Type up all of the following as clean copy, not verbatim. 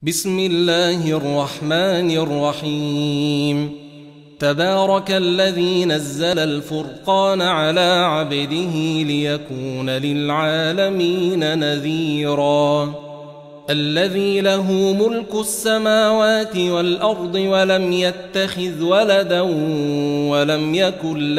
بسم الله الرحمن الرحيم. تبارك الذي نزل الفرقان على عبده ليكون للعالمين نذيرا. الذي له ملك السماوات والأرض ولم يتخذ ولدا ولم يكن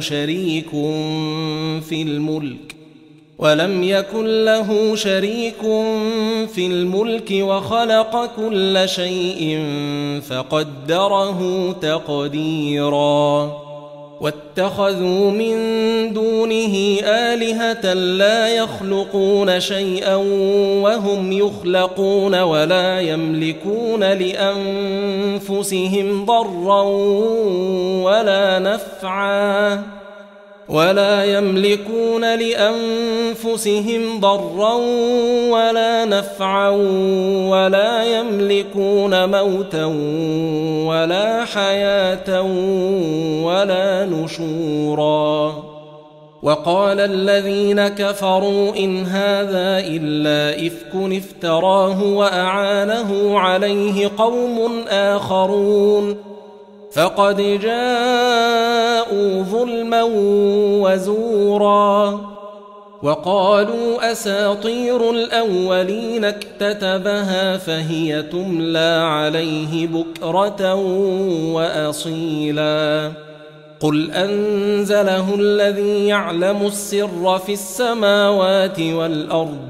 له شريك في الملك وخلق كل شيء فقدره تقديرا. واتخذوا من دونه آلهة لا يخلقون شيئا وهم يخلقون ولا يملكون لأنفسهم ضرا ولا نفعا ولا يملكون موتا ولا حياة ولا نشورا. وقال الذين كفروا إن هذا إلا إفك افتراه وأعانه عليه قوم آخرون فقد جاءوا ظلما وزورا. وقالوا أساطير الأولين اكتتبها فهي تملى عليه بكرة وأصيلا. قل أنزله الذي يعلم السر في السماوات والأرض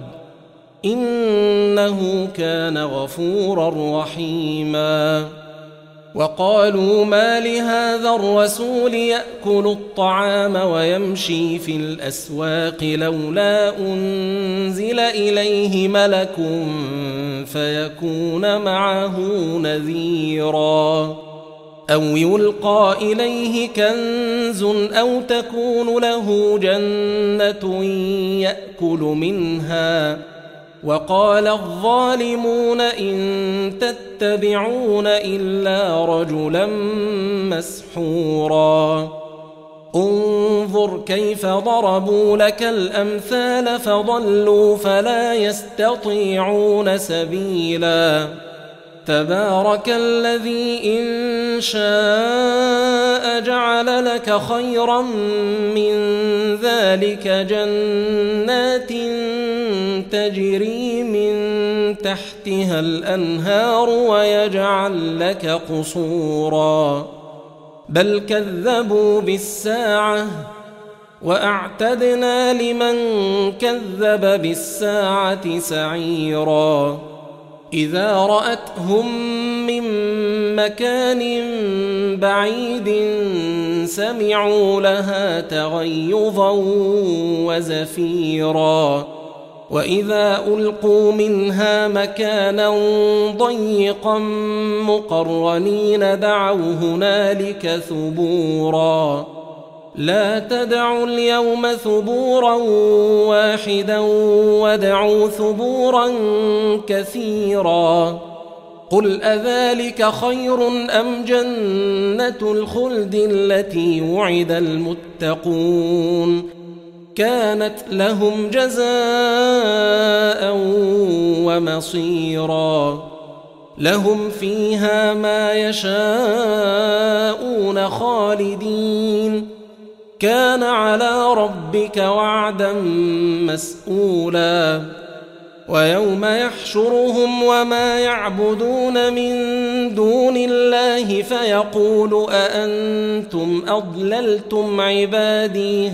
إنه كان غفورا رحيما. وقالوا ما لهذا الرسول يأكل الطعام ويمشي في الأسواق لولا أنزل إليه ملك فيكون معه نذيرا. أو يلقى إليه كنز أو تكون له جنة يأكل منها. وقال الظالمون إن تتبعون إلا رجلا مسحورا. انظر كيف ضربوا لك الأمثال فضلوا فلا يستطيعون سبيلا. تبارك الذي إن شاء جعل لك خيرا من ذلك جنات تجري من تحتها الأنهار ويجعل لك قصورا. بل كذبوا بالساعة وأعتدنا لمن كذب بالساعة سعيرا. إذا رأتهم من مكان بعيد سمعوا لها تغيظا وزفيرا. وإذا ألقوا منها مكانا ضيقا مقرنين دعوا هنالك ثبورا. لا تدعوا اليوم ثبورا واحدا وادعوا ثبورا كثيرا. قل أذلك خير أم جنة الخلد التي وعد المتقون كانت لهم جزاء ومصيرا. لهم فيها ما يشاءون خالدين كان على ربك وعدا مسئولا. ويوم يحشرهم وما يعبدون من دون الله فيقول أأنتم أضللتم عبادي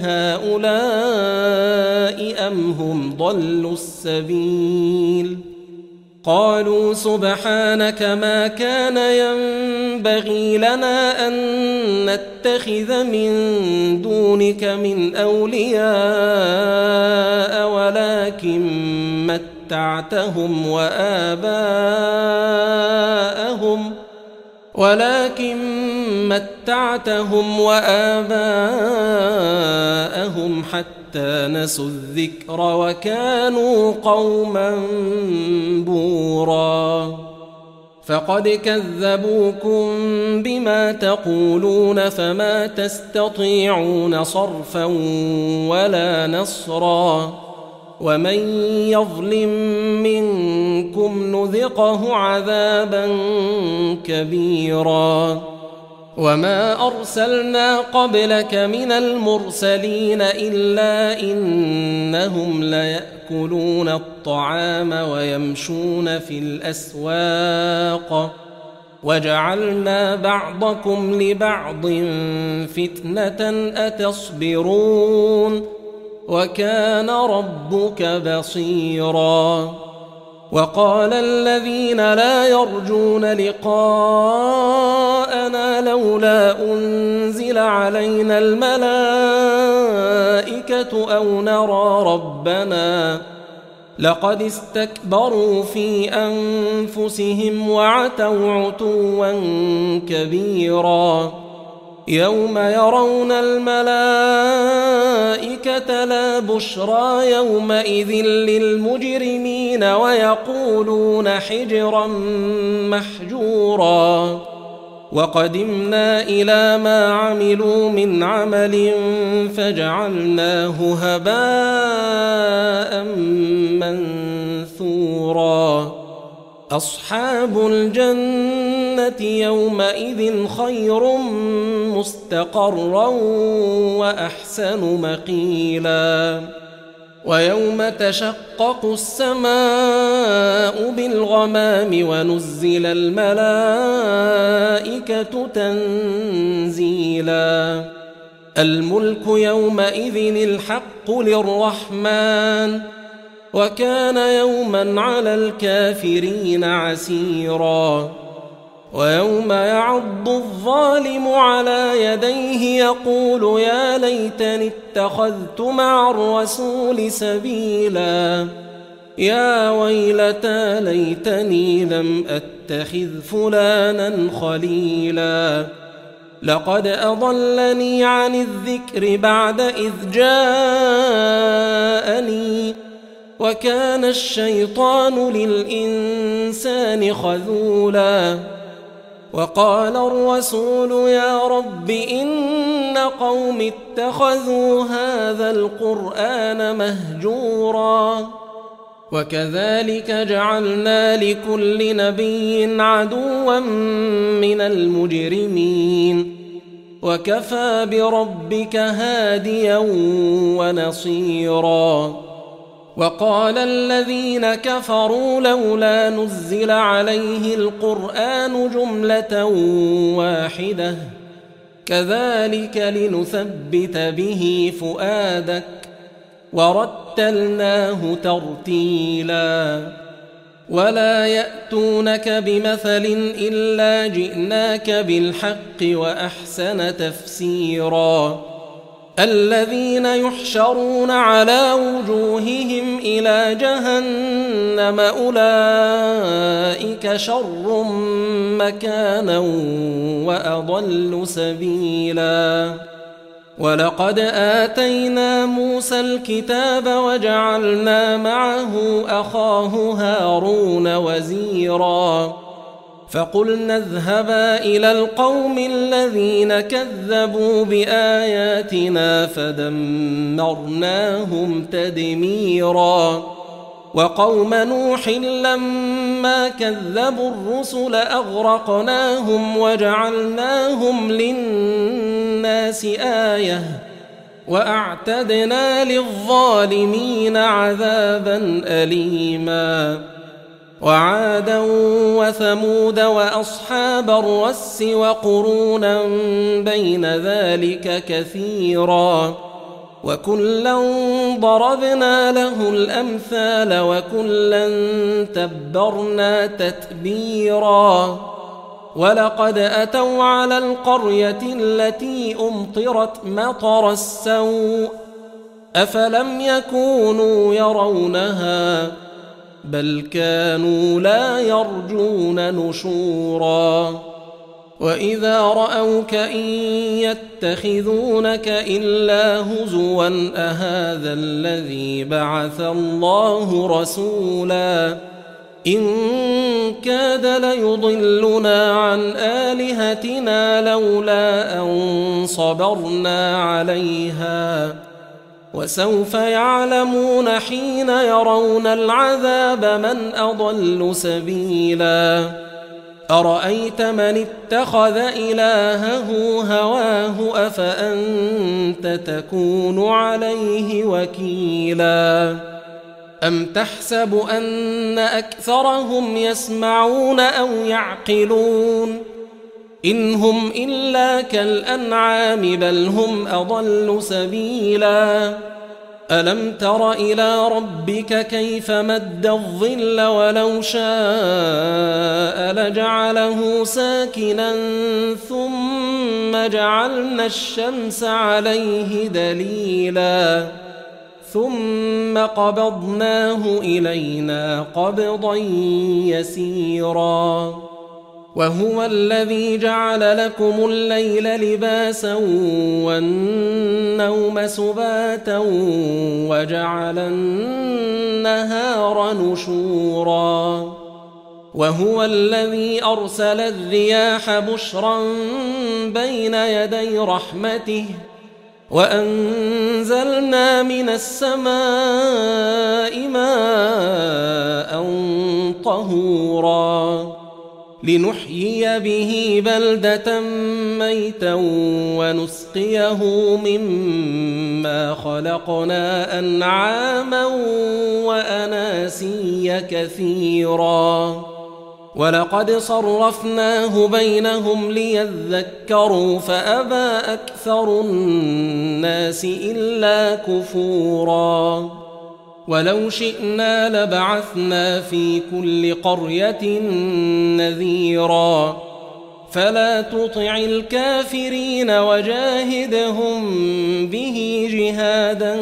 هؤلاء أم هم ضلوا السبيل. قالوا سبحانك ما كان ينبغي لنا أن نتخذ من دونك من أولياء ولكن متعتهم وآباءهم حتى نسوا الذكر وكانوا قوما بورا. فقد كذبوكم بما تقولون فما تستطيعون صرفا ولا نصرا. ومن يظلم منكم نذقه عذابا كبيرا وما أرسلنا قبلك من المرسلين إلا إنهم ليأكلون الطعام ويمشون في الأسواق وجعلنا بعضكم لبعض فتنة أتصبرون وكان ربك بصيرا وقال الذين لا يرجون لقاءنا لولا أنزل علينا الملائكة أو نرى ربنا لقد استكبروا في أنفسهم وعتوا عتوا كبيرا يوم يرون الملائكة لا بشرى يومئذ للمجرمين ويقولون حجرا محجورا وقدمنا إلى ما عملوا من عمل فجعلناه هباء منثورا أصحاب الجنة يومئذ خير مستقرا وأحسن مقيلا ويوم تشقق السماء بالغمام ونزل الملائكة تنزيلا الملك يومئذ الحق للرحمن وكان يوما على الكافرين عسيرا ويوم يعض الظالم على يديه يقول يا ليتني اتخذت مع الرسول سبيلا يا ويلتى ليتني لم أتخذ فلانا خليلا لقد أضلني عن الذكر بعد إذ جاءني وكان الشيطان للإنسان خذولا وقال الرسول يا رب إن قوم اتخذوا هذا القرآن مهجورا وكذلك جعلنا لكل نبي عدوا من المجرمين وكفى بربك هاديا ونصيرا وقال الذين كفروا لولا نزل عليه القرآن جملة واحدة كذلك لنثبت به فؤادك ورتلناه ترتيلا ولا يأتونك بمثل إلا جئناك بالحق وأحسن تفسيرا الذين يحشرون على وجوههم إلى جهنم أولئك شر مكانا وأضل سبيلا ولقد آتينا موسى الكتاب وجعلنا معه أخاه هارون وزيرا فقلنا اذهبا إلى القوم الذين كذبوا بآياتنا فدمرناهم تدميرا وقوم نوح لما كذبوا الرسل أغرقناهم وجعلناهم للناس آية وأعتدنا للظالمين عذابا أليما وعادا وثمود وأصحاب الرس وقرونا بين ذلك كثيرا وكلا ضربنا له الأمثال وكلا تبرنا تتبيرا ولقد أتوا على القرية التي أمطرت مطر السوء أفلم يكونوا يرونها بل كانوا لا يرجون نشورا وإذا رأوك إن يتخذونك إلا هزوا أهذا الذي بعث الله رسولا إن كاد ليضلنا عن آلهتنا لولا أن صبرنا عليها وسوف يعلمون حين يرون العذاب من أضل سبيلا أرأيت من اتخذ إلهه هواه أفأنت تكون عليه وكيلا أم تحسب أن أكثرهم يسمعون أو يعقلون إن هم إلا كالأنعام بل هم أضل سبيلا ألم تر إلى ربك كيف مد الظل ولو شاء لجعله ساكنا ثم جعلنا الشمس عليه دليلا ثم قبضناه إلينا قبضا يسيرا وهو الذي جعل لكم الليل لباسا والنوم سباتا وجعل النهار نشورا وهو الذي أرسل الرياح بشرا بين يدي رحمته وأنزلنا من السماء ماء طهورا لنحيي به بلدة ميتا ونسقيه مما خلقنا أنعاما وأناسيا كثيرا ولقد صرفناه بينهم ليذكروا فأبى أكثر الناس إلا كفورا ولو شئنا لبعثنا في كل قرية نذيرا فلا تطع الكافرين وجاهدهم به جهادا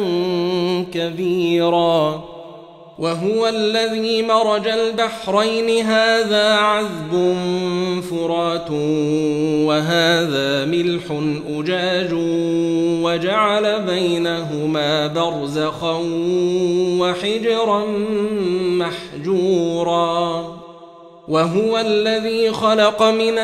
كبيرا وهو الذي مرج البحرين هذا عذب فرات وهذا ملح أجاج وجعل بينهما برزخا وحجرا محجورا وهو الذي خلق من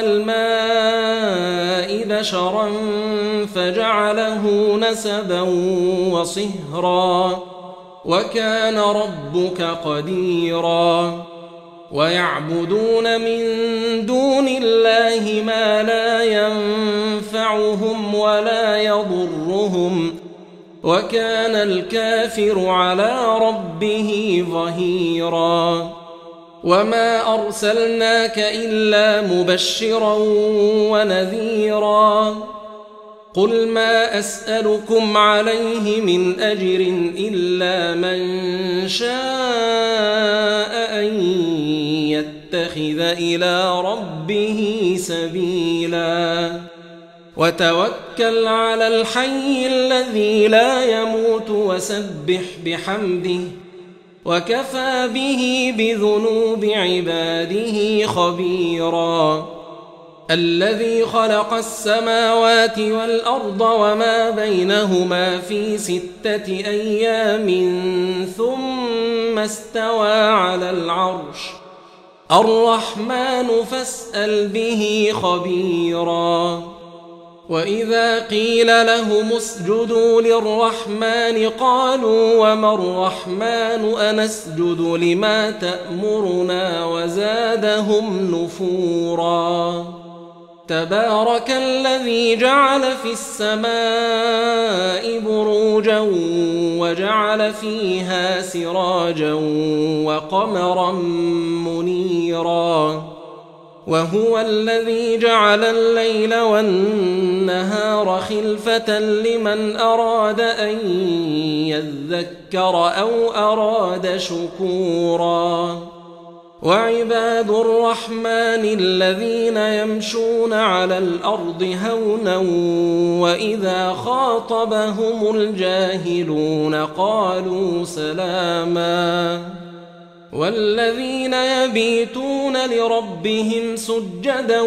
الماء بشرا فجعله نسبا وصهرا وكان ربك قديرا ويعبدون من دون الله ما لا ينفعهم ولا يضرهم وكان الكافر على ربه ظهيرا وما أرسلناك إلا مبشرا ونذيرا قل ما أسألكم عليه من أجر إلا من شاء أن يتخذ إلى ربه سبيلا وتوكل على الحي الذي لا يموت وسبح بحمده وكفى به بذنوب عباده خبيرا الذي خلق السماوات والأرض وما بينهما في 6 أيام ثم استوى على العرش الرحمن فاسأل به خبيرا وإذا قيل لهم اسجدوا للرحمن قالوا وما الرحمن أنسجد لما تأمرنا وزادهم نفورا تبارك الذي جعل في السماء بروجا وجعل فيها سراجا وقمرا منيرا وهو الذي جعل الليل والنهار خلفة لمن أراد أن يذكر أو أراد شكورا وعباد الرحمن الذين يمشون على الأرض هونا وإذا خاطبهم الجاهلون قالوا سلاما والذين يبيتون لربهم سجدا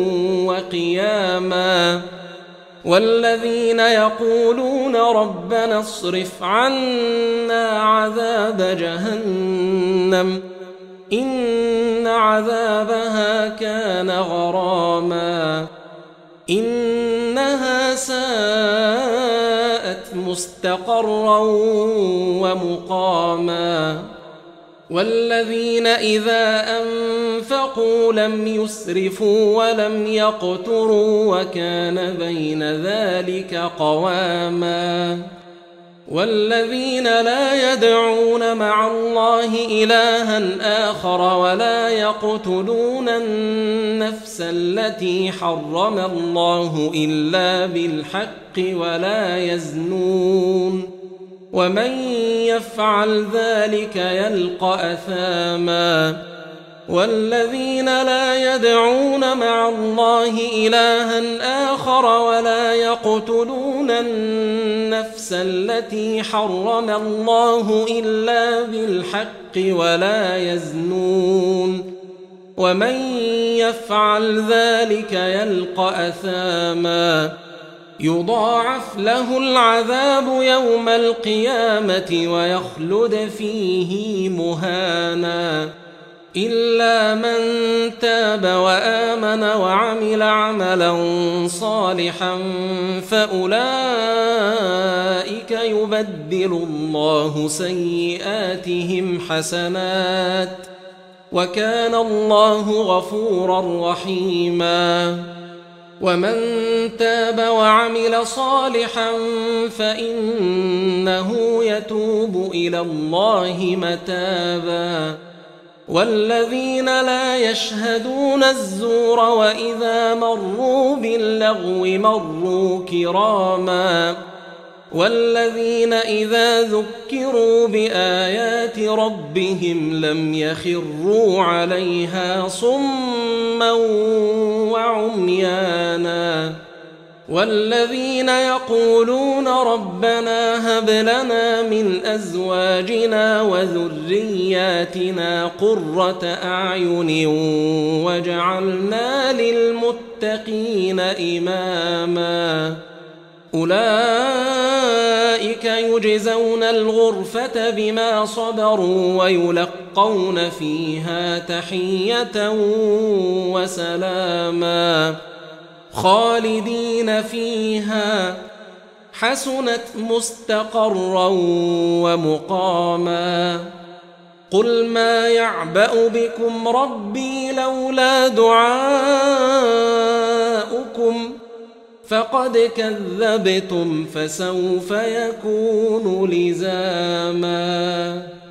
وقياما والذين يقولون ربنا اصرف عنا عذاب جهنم إن عذابها كان غراما إنها ساءت مستقرا ومقاما والذين إذا أنفقوا لم يسرفوا ولم يقتروا وكان بين ذلك قواما والذين لا يدعون مع الله إلها آخر ولا يقتلون النفس التي حرم الله إلا بالحق ولا يزنون ومن يفعل ذلك يلقى أثاما والذين لا يدعون مع الله إلها آخر ولا يقتلون النفس التي حرم الله إلا بالحق ولا يزنون ومن يفعل ذلك يلقى أثاما يضاعف له العذاب يوم القيامة ويخلد فيه مهانا إلا من تاب وآمن وعمل عملا صالحا فأولئك يبدل الله سيئاتهم حسنات وكان الله غفورا رحيما ومن تاب وعمل صالحا فإنه يتوب إلى الله متابا والذين لا يشهدون الزور وإذا مروا باللغو مروا كراما والذين إذا ذكروا بآيات ربهم لم يخروا عليها صما وعميانا والذين يقولون ربنا هب لنا من أزواجنا وذرياتنا قرة أعين واجعلنا للمتقين إماما أولئك يجزون الغرفة بما صبروا ويلقون فيها تحية وسلاما خالدين فيها حسنت مستقرا ومقاما قل ما يعبأ بكم ربي لولا دعاؤكم فقد كذبتم فسوف يكون لزاما